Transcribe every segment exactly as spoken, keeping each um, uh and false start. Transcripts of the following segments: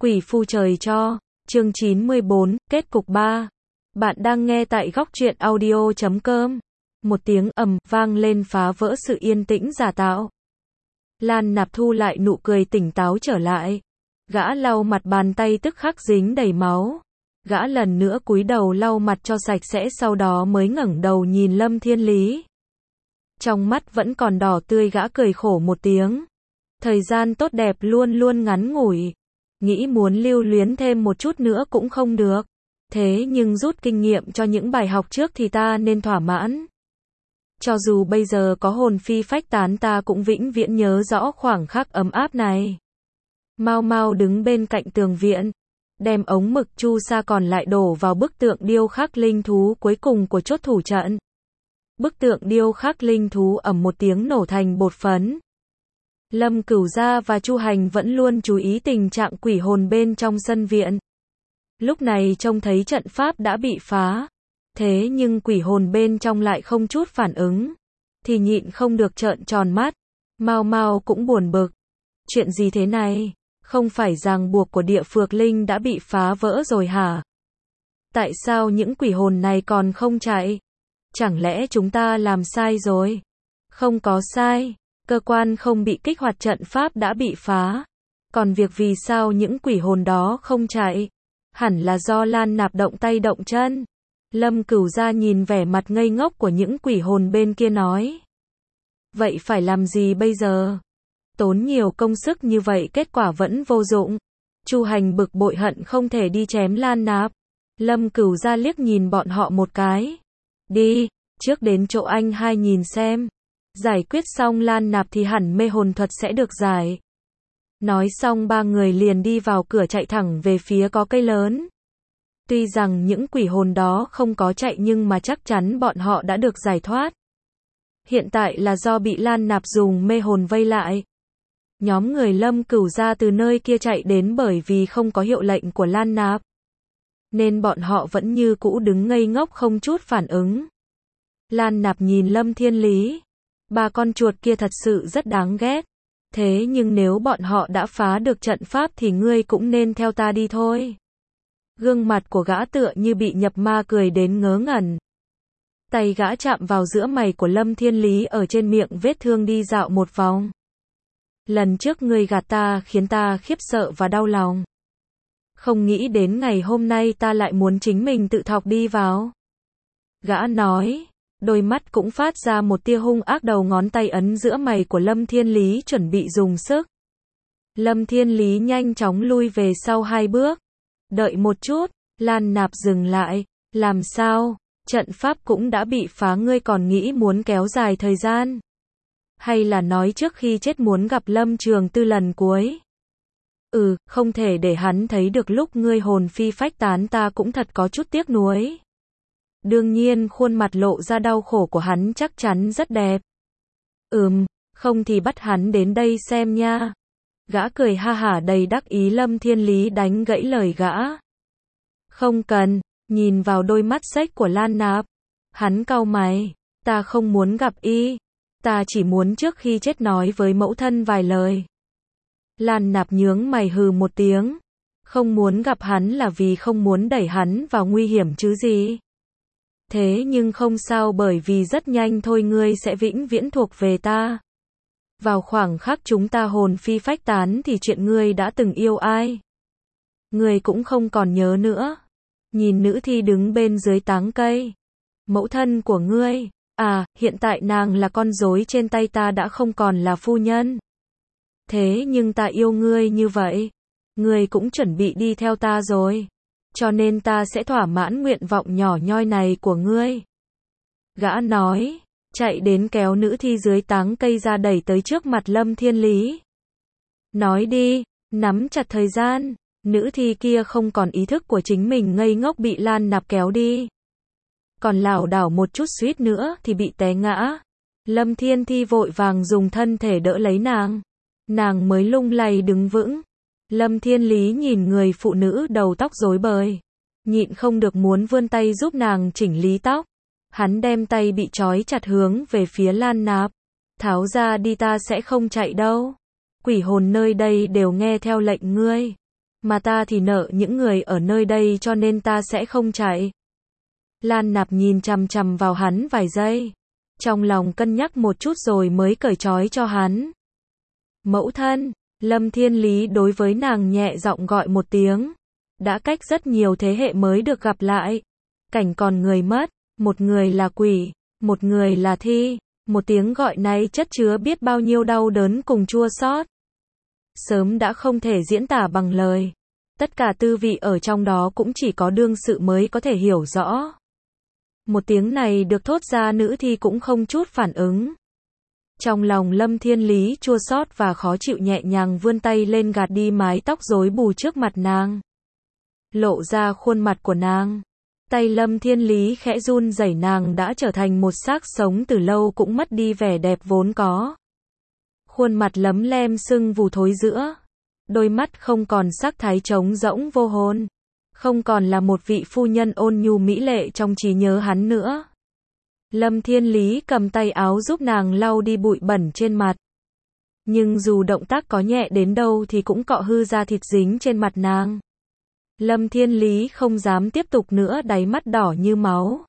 Quỷ phu trời cho, chương chín mươi bốn, kết cục ba. Bạn đang nghe tại góc truyện audio chấm com. Một tiếng ầm vang lên phá vỡ sự yên tĩnh giả tạo. Lan Nạp thu lại nụ cười tỉnh táo trở lại. Gã lau mặt, bàn tay tức khắc dính đầy máu. Gã lần nữa cúi đầu lau mặt cho sạch sẽ, sau đó mới ngẩng đầu nhìn Lâm Thiên Lý. Trong mắt vẫn còn đỏ tươi, gã cười khổ một tiếng. Thời gian tốt đẹp luôn luôn ngắn ngủi. Nghĩ muốn lưu luyến thêm một chút nữa cũng không được. Thế nhưng rút kinh nghiệm cho những bài học trước thì ta nên thỏa mãn. Cho dù bây giờ có hồn phi phách tán, ta cũng vĩnh viễn nhớ rõ khoảng khắc ấm áp này. Mau mau đứng bên cạnh tường viện, đem ống mực chu sa còn lại đổ vào bức tượng điêu khắc linh thú cuối cùng của chốt thủ trận. Bức tượng điêu khắc linh thú ầm một tiếng nổ thành bột phấn. Lâm Cửu Gia và Chu Hành vẫn luôn chú ý tình trạng quỷ hồn bên trong sân viện. Lúc này trông thấy trận pháp đã bị phá, thế nhưng quỷ hồn bên trong lại không chút phản ứng, thì nhịn không được trợn tròn mắt. Mau mau cũng buồn bực. Chuyện gì thế này? Không phải ràng buộc của địa phược linh đã bị phá vỡ rồi hả? Tại sao những quỷ hồn này còn không chạy? Chẳng lẽ chúng ta làm sai rồi? Không có sai. Cơ quan không bị kích hoạt, trận pháp đã bị phá. Còn việc vì sao những quỷ hồn đó không chạy? Hẳn là do Lan Nạp động tay động chân. Lâm Cửu Gia nhìn vẻ mặt ngây ngốc của những quỷ hồn bên kia nói. Vậy phải làm gì bây giờ? Tốn nhiều công sức như vậy kết quả vẫn vô dụng. Chu Hành bực bội hận không thể đi chém Lan Nạp. Lâm Cửu Gia liếc nhìn bọn họ một cái. Đi, trước đến chỗ anh hai nhìn xem. Giải quyết xong Lan Nạp thì hẳn mê hồn thuật sẽ được giải. Nói xong ba người liền đi vào cửa, chạy thẳng về phía có cây lớn. Tuy rằng những quỷ hồn đó không có chạy nhưng mà chắc chắn bọn họ đã được giải thoát. Hiện tại là do bị Lan Nạp dùng mê hồn vây lại. Nhóm người Lâm Cửu Gia từ nơi kia chạy đến bởi vì không có hiệu lệnh của Lan Nạp, nên bọn họ vẫn như cũ đứng ngây ngốc không chút phản ứng. Lan Nạp nhìn Lâm Thiên Lý. Ba con chuột kia thật sự rất đáng ghét. Thế nhưng nếu bọn họ đã phá được trận pháp thì ngươi cũng nên theo ta đi thôi. Gương mặt của gã tựa như bị nhập ma, cười đến ngớ ngẩn. Tay gã chạm vào giữa mày của Lâm Thiên Lý, ở trên miệng vết thương đi dạo một vòng. Lần trước ngươi gạt ta khiến ta khiếp sợ và đau lòng. Không nghĩ đến ngày hôm nay ta lại muốn chính mình tự thọc đi vào. Gã nói. Đôi mắt cũng phát ra một tia hung ác, đầu ngón tay ấn giữa mày của Lâm Thiên Lý chuẩn bị dùng sức. Lâm Thiên Lý nhanh chóng lui về sau hai bước. Đợi một chút, Lan Nạp dừng lại. Làm sao? Trận pháp cũng đã bị phá, ngươi còn nghĩ muốn kéo dài thời gian? Hay là nói trước khi chết muốn gặp Lâm Trường Tư lần cuối? Ừ, không thể để hắn thấy được lúc ngươi hồn phi phách tán, ta cũng thật có chút tiếc nuối. Đương nhiên khuôn mặt lộ ra đau khổ của hắn chắc chắn rất đẹp. Ừm, không thì bắt hắn đến đây xem nha. Gã cười ha hả đầy đắc ý. Lâm Thiên Lý đánh gãy lời gã. Không cần. Nhìn vào đôi mắt xếch của Lan Nạp, hắn cau mày. Ta không muốn gặp y. Ta chỉ muốn trước khi chết nói với mẫu thân vài lời. Lan Nạp nhướng mày hừ một tiếng. Không muốn gặp hắn là vì không muốn đẩy hắn vào nguy hiểm chứ gì. Thế nhưng không sao, bởi vì rất nhanh thôi ngươi sẽ vĩnh viễn thuộc về ta. Vào khoảng khắc chúng ta hồn phi phách tán thì chuyện ngươi đã từng yêu ai, ngươi cũng không còn nhớ nữa. Nhìn nữ thi đứng bên dưới táng cây. Mẫu thân của ngươi, à, hiện tại nàng là con rối trên tay ta, đã không còn là phu nhân. Thế nhưng ta yêu ngươi như vậy, ngươi cũng chuẩn bị đi theo ta rồi. Cho nên ta sẽ thỏa mãn nguyện vọng nhỏ nhoi này của ngươi. Gã nói, chạy đến kéo nữ thi dưới táng cây ra đẩy tới trước mặt Lâm Thiên Lý. Nói đi, nắm chặt thời gian. Nữ thi kia không còn ý thức của chính mình, ngây ngốc bị Lan Nạp kéo đi. Còn lảo đảo một chút suýt nữa thì bị té ngã. Lâm Thiên Thi vội vàng dùng thân thể đỡ lấy nàng. Nàng mới lung lay đứng vững. Lâm Thiên Lý nhìn người phụ nữ đầu tóc rối bời, nhịn không được muốn vươn tay giúp nàng chỉnh lý tóc. Hắn đem tay bị trói chặt hướng về phía Lan Nạp. Tháo ra đi, ta sẽ không chạy đâu. Quỷ hồn nơi đây đều nghe theo lệnh ngươi. Mà ta thì nợ những người ở nơi đây cho nên ta sẽ không chạy. Lan Nạp nhìn chằm chằm vào hắn vài giây. Trong lòng cân nhắc một chút rồi mới cởi trói cho hắn. Mẫu thân, Lâm Thiên Lý đối với nàng nhẹ giọng gọi một tiếng. Đã cách rất nhiều thế hệ mới được gặp lại. Cảnh còn người mất, một người là quỷ, một người là thi. Một tiếng gọi này chất chứa biết bao nhiêu đau đớn cùng chua xót. Sớm đã không thể diễn tả bằng lời. Tất cả tư vị ở trong đó cũng chỉ có đương sự mới có thể hiểu rõ. Một tiếng này được thốt ra, nữ thi cũng không chút phản ứng. Trong lòng Lâm Thiên Lý chua xót và khó chịu, nhẹ nhàng vươn tay lên gạt đi mái tóc rối bù trước mặt nàng. Lộ ra khuôn mặt của nàng. Tay Lâm Thiên Lý khẽ run rẩy, nàng đã trở thành một xác sống từ lâu, cũng mất đi vẻ đẹp vốn có. Khuôn mặt lấm lem sưng vù thối rữa. Đôi mắt không còn sắc thái, trống rỗng vô hồn. Không còn là một vị phu nhân ôn nhu mỹ lệ trong trí nhớ hắn nữa. Lâm Thiên Lý cầm tay áo giúp nàng lau đi bụi bẩn trên mặt. Nhưng dù động tác có nhẹ đến đâu thì cũng cọ hư da thịt dính trên mặt nàng. Lâm Thiên Lý không dám tiếp tục nữa, đáy mắt đỏ như máu.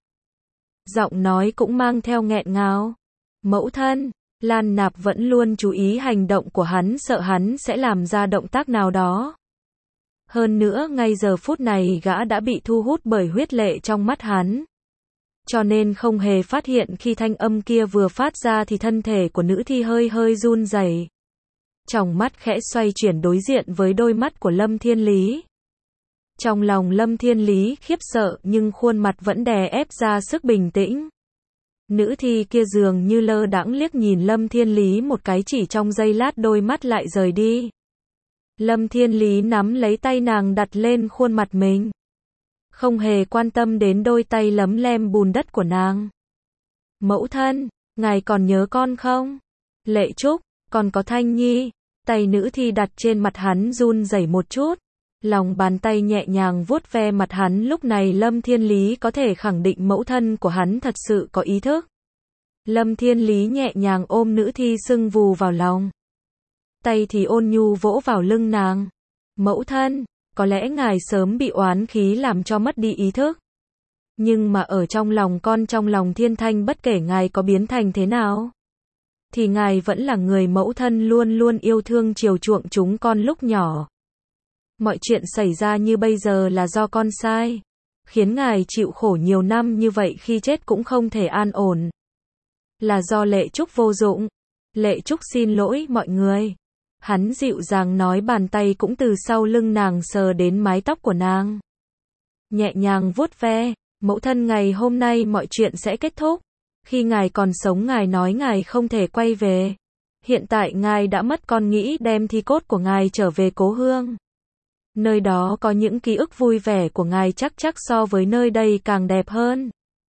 Giọng nói cũng mang theo nghẹn ngào. Mẫu thân, Lan Nạp vẫn luôn chú ý hành động của hắn, sợ hắn sẽ làm ra động tác nào đó. Hơn nữa ngay giờ phút này gã đã bị thu hút bởi huyết lệ trong mắt hắn. Cho nên không hề phát hiện khi thanh âm kia vừa phát ra thì thân thể của nữ thi hơi hơi run rẩy. Tròng mắt khẽ xoay chuyển đối diện với đôi mắt của Lâm Thiên Lý. Trong lòng Lâm Thiên Lý khiếp sợ nhưng khuôn mặt vẫn đè ép ra sức bình tĩnh. Nữ thi kia dường như lơ đãng liếc nhìn Lâm Thiên Lý một cái, chỉ trong giây lát đôi mắt lại rời đi. Lâm Thiên Lý nắm lấy tay nàng đặt lên khuôn mặt mình. Không hề quan tâm đến đôi tay lấm lem bùn đất của nàng. Mẫu thân, ngài còn nhớ con không? Lệ Trúc, còn có Thanh Nhi. Tay nữ thi đặt trên mặt hắn run rẩy một chút. Lòng bàn tay nhẹ nhàng vuốt ve mặt hắn, lúc này Lâm Thiên Lý có thể khẳng định mẫu thân của hắn thật sự có ý thức. Lâm Thiên Lý nhẹ nhàng ôm nữ thi sưng vù vào lòng. Tay thì ôn nhu vỗ vào lưng nàng. Mẫu thân, có lẽ ngài sớm bị oán khí làm cho mất đi ý thức. Nhưng mà ở trong lòng con, trong lòng Thiên Thanh, bất kể ngài có biến thành thế nào, thì ngài vẫn là người mẫu thân luôn luôn yêu thương chiều chuộng chúng con lúc nhỏ. Mọi chuyện xảy ra như bây giờ là do con sai. Khiến ngài chịu khổ nhiều năm như vậy, khi chết cũng không thể an ổn. Là do Lệ Trúc vô dụng. Lệ Trúc xin lỗi mọi người. Hắn dịu dàng nói, bàn tay cũng từ sau lưng nàng sờ đến mái tóc của nàng. Nhẹ nhàng vuốt ve. Mẫu thân, ngày hôm nay mọi chuyện sẽ kết thúc. Khi ngài còn sống ngài nói ngài không thể quay về. Hiện tại ngài đã mất, con nghĩ đem thi cốt của ngài trở về cố hương. Nơi đó có những ký ức vui vẻ của ngài, chắc chắc so với nơi đây càng đẹp hơn.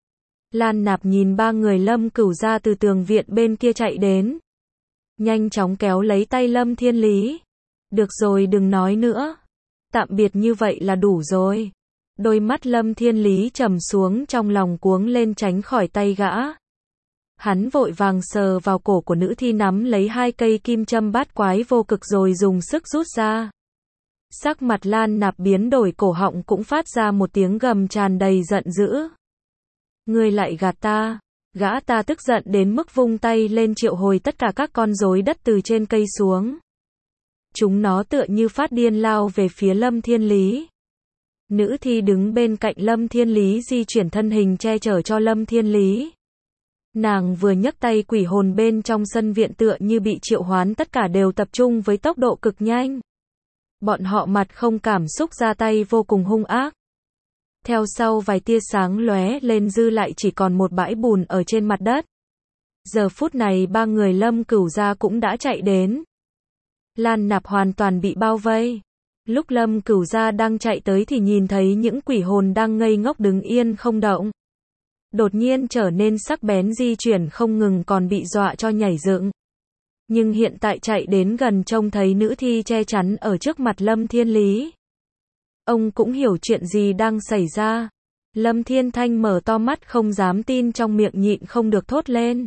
Lan Nạp nhìn ba người Lâm Cửu gia từ tường viện bên kia chạy đến. Nhanh chóng kéo lấy tay Lâm Thiên Lý. Được rồi, đừng nói nữa. Tạm biệt như vậy là đủ rồi. Đôi mắt Lâm Thiên Lý trầm xuống, trong lòng cuống lên tránh khỏi tay gã. Hắn vội vàng sờ vào cổ của nữ thi, nắm lấy hai cây kim châm bát quái vô cực rồi dùng sức rút ra. Sắc mặt Lan Nạp biến đổi, cổ họng cũng phát ra một tiếng gầm tràn đầy giận dữ. Ngươi lại gạt ta. Gã ta tức giận đến mức vung tay lên triệu hồi tất cả các con rối đất từ trên cây xuống. Chúng nó tựa như phát điên lao về phía Lâm Thiên Lý. Nữ thi đứng bên cạnh Lâm Thiên Lý di chuyển thân hình che chở cho Lâm Thiên Lý. Nàng vừa nhấc tay, quỷ hồn bên trong sân viện tựa như bị triệu hoán, tất cả đều tập trung với tốc độ cực nhanh. Bọn họ mặt không cảm xúc, ra tay vô cùng hung ác. Theo sau vài tia sáng lóe lên, dư lại chỉ còn một bãi bùn ở trên mặt đất. Giờ phút này ba người Lâm Cửu gia cũng đã chạy đến. Lan Nạp hoàn toàn bị bao vây. Lúc Lâm Cửu gia đang chạy tới thì nhìn thấy những quỷ hồn đang ngây ngốc đứng yên không động. Đột nhiên trở nên sắc bén, di chuyển không ngừng, còn bị dọa cho nhảy dựng. Nhưng hiện tại chạy đến gần trông thấy nữ thi che chắn ở trước mặt Lâm Thiên Lý. Ông cũng hiểu chuyện gì đang xảy ra. Lâm Thiên Thanh mở to mắt không dám tin, trong miệng nhịn không được thốt lên.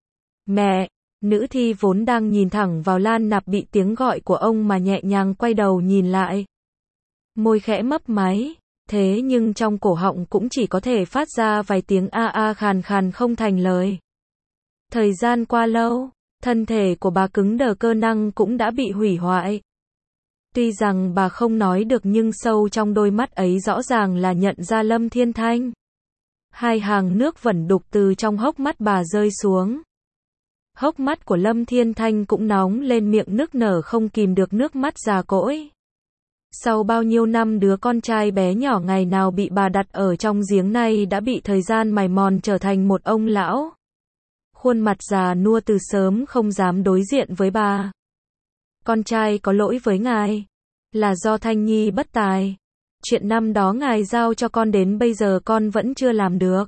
Mẹ! Nữ thi vốn đang nhìn thẳng vào Lan Nạp bị tiếng gọi của ông mà nhẹ nhàng quay đầu nhìn lại. Môi khẽ mấp máy, thế nhưng trong cổ họng cũng chỉ có thể phát ra vài tiếng a a khàn khàn không thành lời. Thời gian qua lâu, thân thể của bà cứng đờ, cơ năng cũng đã bị hủy hoại. Tuy rằng bà không nói được nhưng sâu trong đôi mắt ấy rõ ràng là nhận ra Lâm Thiên Thanh. Hai hàng nước vẩn đục từ trong hốc mắt bà rơi xuống. Hốc mắt của Lâm Thiên Thanh cũng nóng lên, miệng nức nở không kìm được nước mắt già cỗi. Sau bao nhiêu năm đứa con trai bé nhỏ ngày nào bị bà đặt ở trong giếng này đã bị thời gian mài mòn trở thành một ông lão. Khuôn mặt già nua từ sớm không dám đối diện với bà. Con trai có lỗi với ngài. Là do Thanh Nhi bất tài. Chuyện năm đó ngài giao cho con đến bây giờ con vẫn chưa làm được.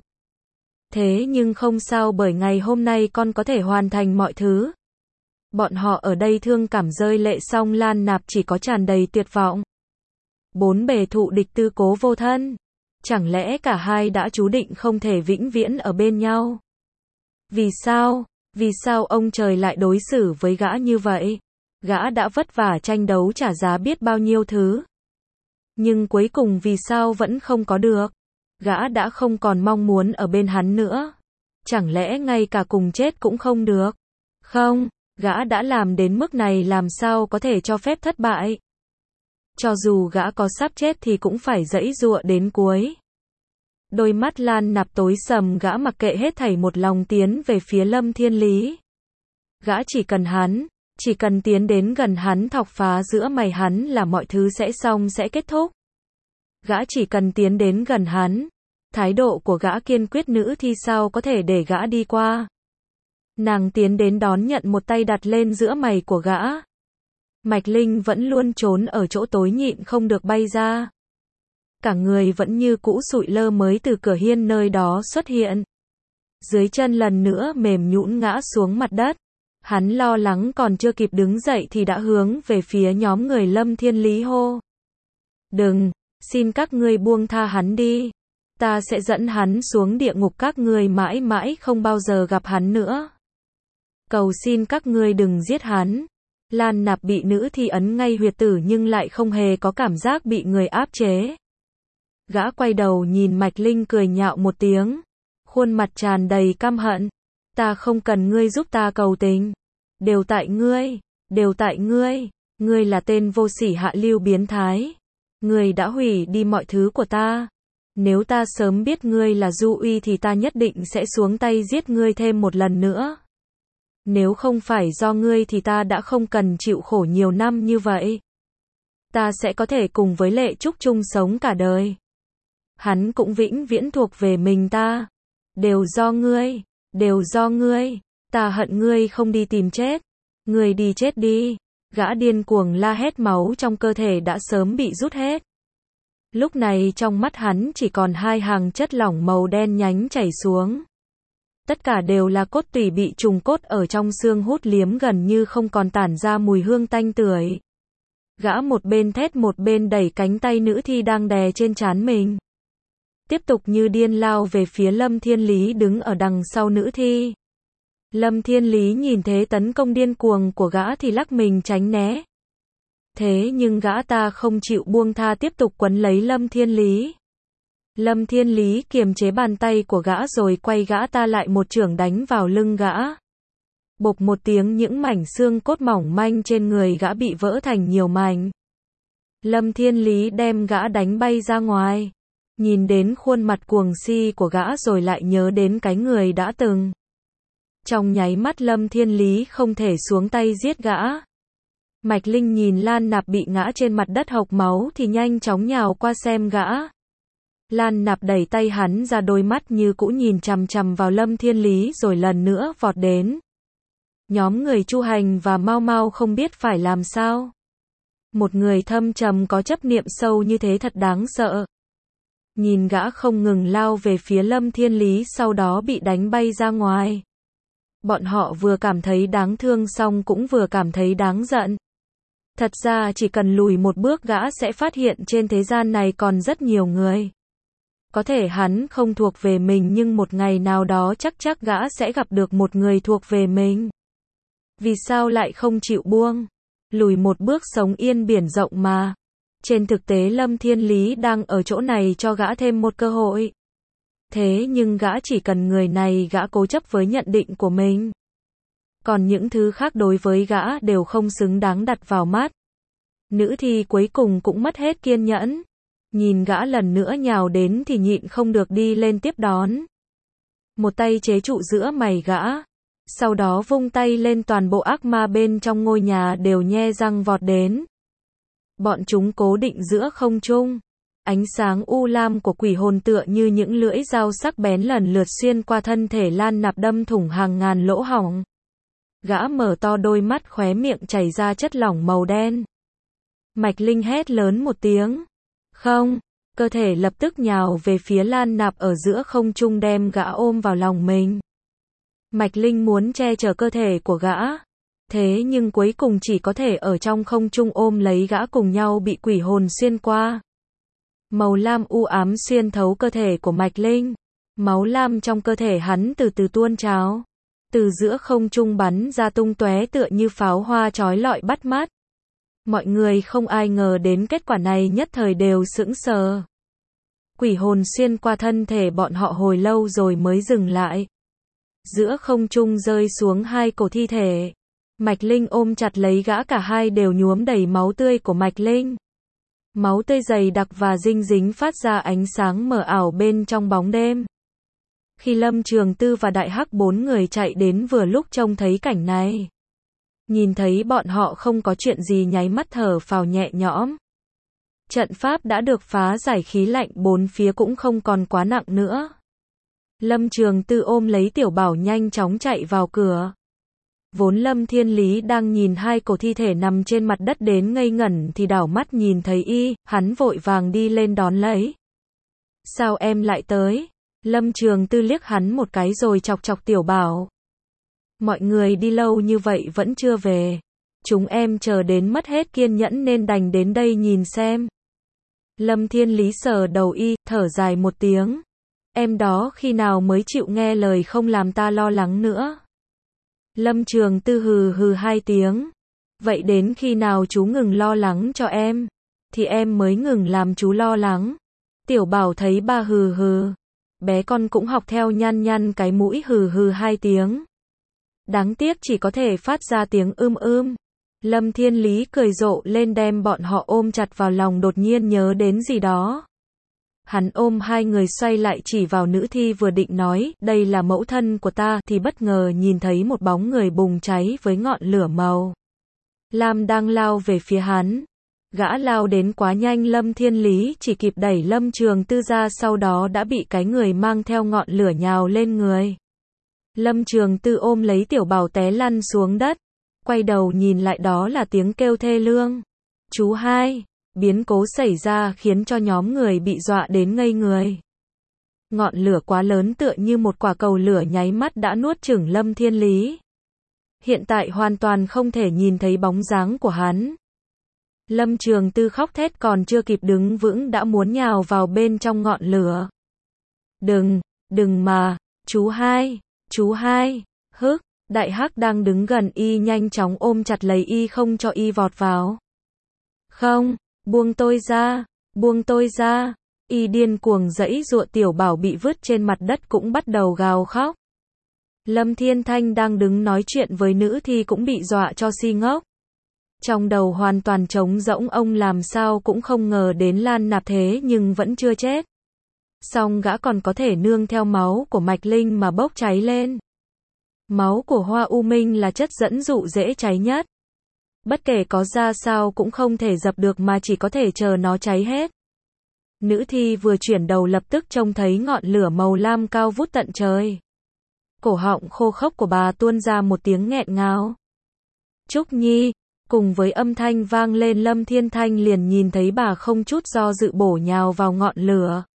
Thế nhưng không sao, bởi ngày hôm nay con có thể hoàn thành mọi thứ. Bọn họ ở đây thương cảm rơi lệ, xong Lan Nạp chỉ có tràn đầy tuyệt vọng. Bốn bề thụ địch, tư cố vô thân. Chẳng lẽ cả hai đã chú định không thể vĩnh viễn ở bên nhau? Vì sao? Vì sao ông trời lại đối xử với gã như vậy? Gã đã vất vả tranh đấu trả giá biết bao nhiêu thứ. Nhưng cuối cùng vì sao vẫn không có được? Gã đã không còn mong muốn ở bên hắn nữa. Chẳng lẽ ngay cả cùng chết cũng không được? Không, gã đã làm đến mức này làm sao có thể cho phép thất bại? Cho dù gã có sắp chết thì cũng phải giãy giụa đến cuối. Đôi mắt Lan Nạp tối sầm, gã mặc kệ hết thảy, một lòng tiến về phía Lâm Thiên Lý. Gã chỉ cần hắn, chỉ cần tiến đến gần hắn, thọc phá giữa mày hắn là mọi thứ sẽ xong, sẽ kết thúc. Gã chỉ cần tiến đến gần hắn. Thái độ của gã kiên quyết, nữ thi sao có thể để gã đi qua. Nàng tiến đến đón nhận, một tay đặt lên giữa mày của gã. Mạch Linh vẫn luôn trốn ở chỗ tối nhịn không được bay ra. Cả người vẫn như cũ sụi lơ mới từ cửa hiên nơi đó xuất hiện. Dưới chân lần nữa mềm nhũn ngã xuống mặt đất. Hắn lo lắng còn chưa kịp đứng dậy thì đã hướng về phía nhóm người Lâm Thiên Lý hô. Đừng, xin các ngươi buông tha hắn đi. Ta sẽ dẫn hắn xuống địa ngục, các ngươi mãi mãi không bao giờ gặp hắn nữa. Cầu xin các ngươi đừng giết hắn. Lan Nạp bị nữ thi ấn ngay huyệt tử nhưng lại không hề có cảm giác bị người áp chế. Gã quay đầu nhìn Mạch Linh cười nhạo một tiếng. Khuôn mặt tràn đầy căm hận. Ta không cần ngươi giúp ta cầu tình. Đều tại ngươi, đều tại ngươi. Ngươi là tên vô sỉ hạ lưu biến thái. Ngươi đã hủy đi mọi thứ của ta. Nếu ta sớm biết ngươi là Du Uy thì ta nhất định sẽ xuống tay giết ngươi thêm một lần nữa. Nếu không phải do ngươi thì ta đã không cần chịu khổ nhiều năm như vậy. Ta sẽ có thể cùng với Lệ Trúc chung sống cả đời. Hắn cũng vĩnh viễn thuộc về mình ta. Đều do ngươi, đều do ngươi. Ta hận ngươi không đi tìm chết. Ngươi đi chết đi. Gã điên cuồng la hét, máu trong cơ thể đã sớm bị rút hết. Lúc này trong mắt hắn chỉ còn hai hàng chất lỏng màu đen nhánh chảy xuống. Tất cả đều là cốt tủy bị trùng cốt ở trong xương hút liếm, gần như không còn tản ra mùi hương tanh tưởi. Gã một bên thét một bên đẩy cánh tay nữ thi đang đè trên trán mình. Tiếp tục như điên lao về phía Lâm Thiên Lý đứng ở đằng sau nữ thi. Lâm Thiên Lý nhìn thế tấn công điên cuồng của gã thì lắc mình tránh né. Thế nhưng gã ta không chịu buông tha, tiếp tục quấn lấy Lâm Thiên Lý. Lâm Thiên Lý kiềm chế bàn tay của gã rồi quay gã ta lại một chưởng đánh vào lưng gã. Bộp một tiếng, những mảnh xương cốt mỏng manh trên người gã bị vỡ thành nhiều mảnh. Lâm Thiên Lý đem gã đánh bay ra ngoài. Nhìn đến khuôn mặt cuồng si của gã rồi lại nhớ đến cái người đã từng. Trong nháy mắt Lâm Thiên Lý không thể xuống tay giết gã. Mạch Linh nhìn Lan Nạp bị ngã trên mặt đất hộc máu thì nhanh chóng nhào qua xem gã. Lan Nạp đẩy tay hắn ra, đôi mắt như cũ nhìn chằm chằm vào Lâm Thiên Lý rồi lần nữa vọt đến. Nhóm người Chu Hành và Mau Mau không biết phải làm sao. Một người thâm trầm có chấp niệm sâu như thế thật đáng sợ. Nhìn gã không ngừng lao về phía Lâm Thiên Lý, sau đó bị đánh bay ra ngoài. Bọn họ vừa cảm thấy đáng thương xong cũng vừa cảm thấy đáng giận. Thật ra chỉ cần lùi một bước gã sẽ phát hiện trên thế gian này còn rất nhiều người. Có thể hắn không thuộc về mình nhưng một ngày nào đó chắc chắc gã sẽ gặp được một người thuộc về mình. Vì sao lại không chịu buông? Lùi một bước sống yên biển rộng mà. Trên thực tế Lâm Thiên Lý đang ở chỗ này cho gã thêm một cơ hội. Thế nhưng gã chỉ cần người này, gã cố chấp với nhận định của mình. Còn những thứ khác đối với gã đều không xứng đáng đặt vào mắt. Nữ thi cuối cùng cũng mất hết kiên nhẫn. Nhìn gã lần nữa nhào đến thì nhịn không được đi lên tiếp đón. Một tay chế trụ giữa mày gã. Sau đó vung tay lên, toàn bộ ác ma bên trong ngôi nhà đều nhe răng vọt đến. Bọn chúng cố định giữa không trung. Ánh sáng u lam của quỷ hồn tựa như những lưỡi dao sắc bén lần lượt xuyên qua thân thể Lan Nạp, đâm thủng hàng ngàn lỗ hổng. Gã mở to đôi mắt, khóe miệng chảy ra chất lỏng màu đen. Mạch Linh hét lớn một tiếng. Không, cơ thể lập tức nhào về phía Lan Nạp ở giữa không trung, đem gã ôm vào lòng mình. Mạch Linh muốn che chở cơ thể của gã. Thế nhưng cuối cùng chỉ có thể ở trong không trung ôm lấy gã, cùng nhau bị quỷ hồn xuyên qua. Màu lam u ám xuyên thấu cơ thể của Mạch Linh. Máu lam trong cơ thể hắn từ từ tuôn trào. Từ giữa không trung bắn ra tung tóe tựa như pháo hoa chói lọi bắt mắt. Mọi người không ai ngờ đến kết quả này, nhất thời đều sững sờ. Quỷ hồn xuyên qua thân thể bọn họ hồi lâu rồi mới dừng lại. Giữa không trung rơi xuống hai cổ thi thể. Mạch Linh ôm chặt lấy gã, cả hai đều nhuốm đầy máu tươi của Mạch Linh. Máu tươi dày đặc và dinh dính phát ra ánh sáng mờ ảo bên trong bóng đêm. Khi Lâm Trường Tư và Đại Hắc bốn người chạy đến vừa lúc trông thấy cảnh này. Nhìn thấy bọn họ không có chuyện gì, nháy mắt thở phào nhẹ nhõm. Trận pháp đã được phá giải, khí lạnh bốn phía cũng không còn quá nặng nữa. Lâm Trường Tư ôm lấy Tiểu Bảo nhanh chóng chạy vào cửa. Vốn Lâm Thiên Lý đang nhìn hai cổ thi thể nằm trên mặt đất đến ngây ngẩn thì đảo mắt nhìn thấy y, hắn vội vàng đi lên đón lấy. Sao em lại tới? Lâm Trường Tư liếc hắn một cái rồi chọc chọc Tiểu Bảo. Mọi người đi lâu như vậy vẫn chưa về. Chúng em chờ đến mất hết kiên nhẫn nên đành đến đây nhìn xem. Lâm Thiên Lý sờ đầu y, thở dài một tiếng. Em đó khi nào mới chịu nghe lời, không làm ta lo lắng nữa. Lâm Trường Tư hừ hừ hai tiếng. Vậy đến khi nào chú ngừng lo lắng cho em, thì em mới ngừng làm chú lo lắng. Tiểu Bảo thấy ba hừ hừ. Bé con cũng học theo, nhăn nhăn cái mũi hừ hừ hai tiếng. Đáng tiếc chỉ có thể phát ra tiếng ưm ưm. Lâm Thiên Lý cười rộ lên, đem bọn họ ôm chặt vào lòng, đột nhiên nhớ đến gì đó. Hắn ôm hai người xoay lại chỉ vào nữ thi vừa định nói, đây là mẫu thân của ta, thì bất ngờ nhìn thấy một bóng người bùng cháy với ngọn lửa màu lam đang lao về phía hắn. Gã lao đến quá nhanh, Lâm Thiên Lý chỉ kịp đẩy Lâm Trường Tư ra, sau đó đã bị cái người mang theo ngọn lửa nhào lên người. Lâm Trường Tư ôm lấy Tiểu Bảo té lăn xuống đất. Quay đầu nhìn lại, đó là tiếng kêu thê lương. Chú hai. Biến cố xảy ra khiến cho nhóm người bị dọa đến ngây người. Ngọn lửa quá lớn, tựa như một quả cầu lửa, nháy mắt đã nuốt chửng Lâm Thiên Lý. Hiện tại hoàn toàn không thể nhìn thấy bóng dáng của hắn. Lâm Trường Tư khóc thét, còn chưa kịp đứng vững đã muốn nhào vào bên trong ngọn lửa. Đừng, đừng mà, chú hai, chú hai, hức. Đại Hắc đang đứng gần y nhanh chóng ôm chặt lấy y, không cho y vọt vào. Không, buông tôi ra, buông tôi ra. Y điên cuồng giãy giụa. Tiểu Bảo bị vứt trên mặt đất cũng bắt đầu gào khóc. Lâm Thiên Thanh đang đứng nói chuyện với nữ thi cũng bị dọa cho si ngốc. Trong đầu hoàn toàn trống rỗng, ông làm sao cũng không ngờ đến Lan Nạp thế nhưng vẫn chưa chết. Song gã còn có thể nương theo máu của Mạch Linh mà bốc cháy lên. Máu của Hoa U Minh là chất dẫn dụ dễ cháy nhất. Bất kể có ra sao cũng không thể dập được, mà chỉ có thể chờ nó cháy hết. Nữ thi vừa chuyển đầu lập tức trông thấy ngọn lửa màu lam cao vút tận trời. Cổ họng khô khốc của bà tuôn ra một tiếng nghẹn ngào. Trúc Nhi. Cùng với âm thanh vang lên, Lâm Thiên Thanh liền nhìn thấy bà không chút do dự bổ nhào vào ngọn lửa.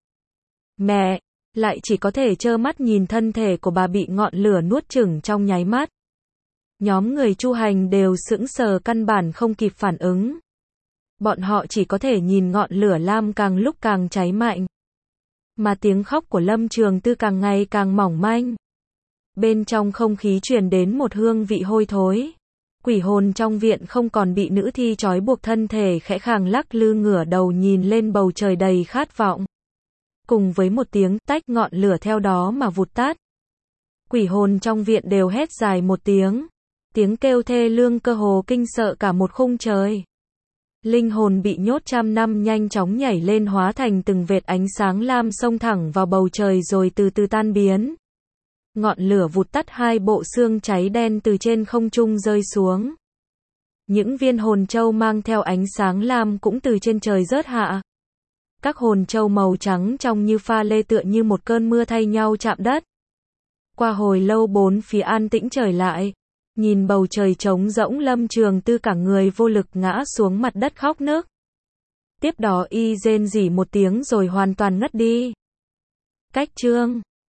Mẹ! Lại chỉ có thể trơ mắt nhìn thân thể của bà bị ngọn lửa nuốt chửng trong nháy mắt. Nhóm người Chu Hành đều sững sờ, căn bản không kịp phản ứng. Bọn họ chỉ có thể nhìn ngọn lửa lam càng lúc càng cháy mạnh. Mà tiếng khóc của Lâm Trường Tư càng ngày càng mỏng manh. Bên trong không khí truyền đến một hương vị hôi thối. Quỷ hồn trong viện không còn bị nữ thi trói buộc, thân thể khẽ khàng lắc lư, ngửa đầu nhìn lên bầu trời đầy khát vọng. Cùng với một tiếng tách, ngọn lửa theo đó mà vụt tắt. Quỷ hồn trong viện đều hét dài một tiếng. Tiếng kêu thê lương cơ hồ kinh sợ cả một khung trời. Linh hồn bị nhốt trăm năm nhanh chóng nhảy lên, hóa thành từng vệt ánh sáng lam xông thẳng vào bầu trời rồi từ từ tan biến. Ngọn lửa vụt tắt, hai bộ xương cháy đen từ trên không trung rơi xuống. Những viên hồn châu mang theo ánh sáng lam cũng từ trên trời rớt hạ. Các hồn châu màu trắng trong như pha lê, tựa như một cơn mưa thay nhau chạm đất. Qua hồi lâu bốn phía an tĩnh trở lại. Nhìn bầu trời trống rỗng, Lâm Trường Tư cả người vô lực ngã xuống mặt đất khóc nức. Tiếp đó y rên rỉ một tiếng rồi hoàn toàn ngất đi. Cách chương